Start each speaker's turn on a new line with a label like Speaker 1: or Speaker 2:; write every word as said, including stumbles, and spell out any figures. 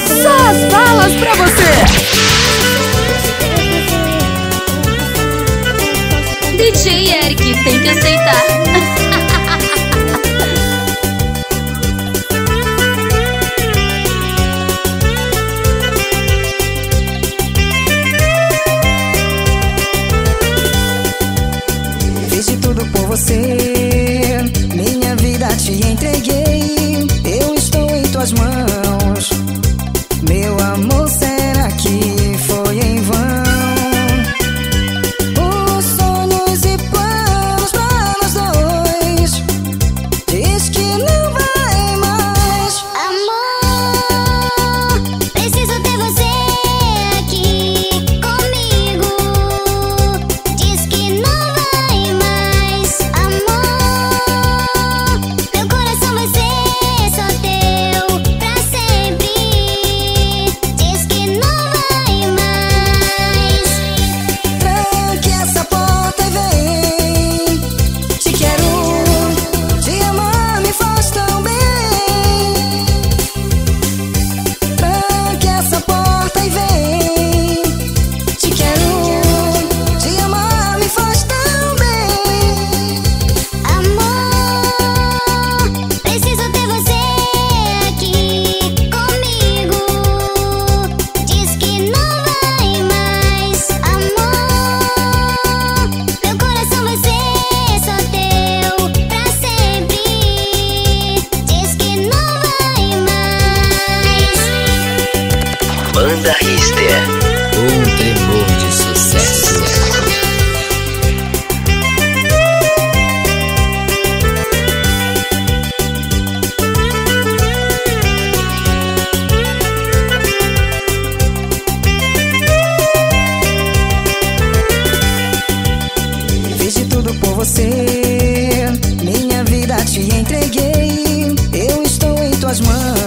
Speaker 1: Só as balas pra você.
Speaker 2: D J Eric tem que aceitar.
Speaker 3: Fiz de tudo por você, minha vida te entreguei. Eu estou em tuas mãos, meu amor, será que foi em vão? Os sonhos e planos para nós dois, diz que não vai mais.
Speaker 4: Amor, preciso ter você aqui comigo. Diz que não vai mais. Amor, meu coração vai ser só teu pra sempre. Diz que não vai mais.
Speaker 3: Tranque essa porta e vem. Te quero, te amar me faz tão bem. Tranque essa porta e vem. Te quero, te amar me faz tão bem.
Speaker 4: Amor, preciso ter você aqui comigo. Diz que não vai mais. Amor, meu coração vai ser só teu pra sempre. Diz que não vai mais.
Speaker 5: Banda Richter, um tremor de sucesso.
Speaker 3: Fiz de tudo por você, minha vida te entreguei. Eu estou em tuas mãos.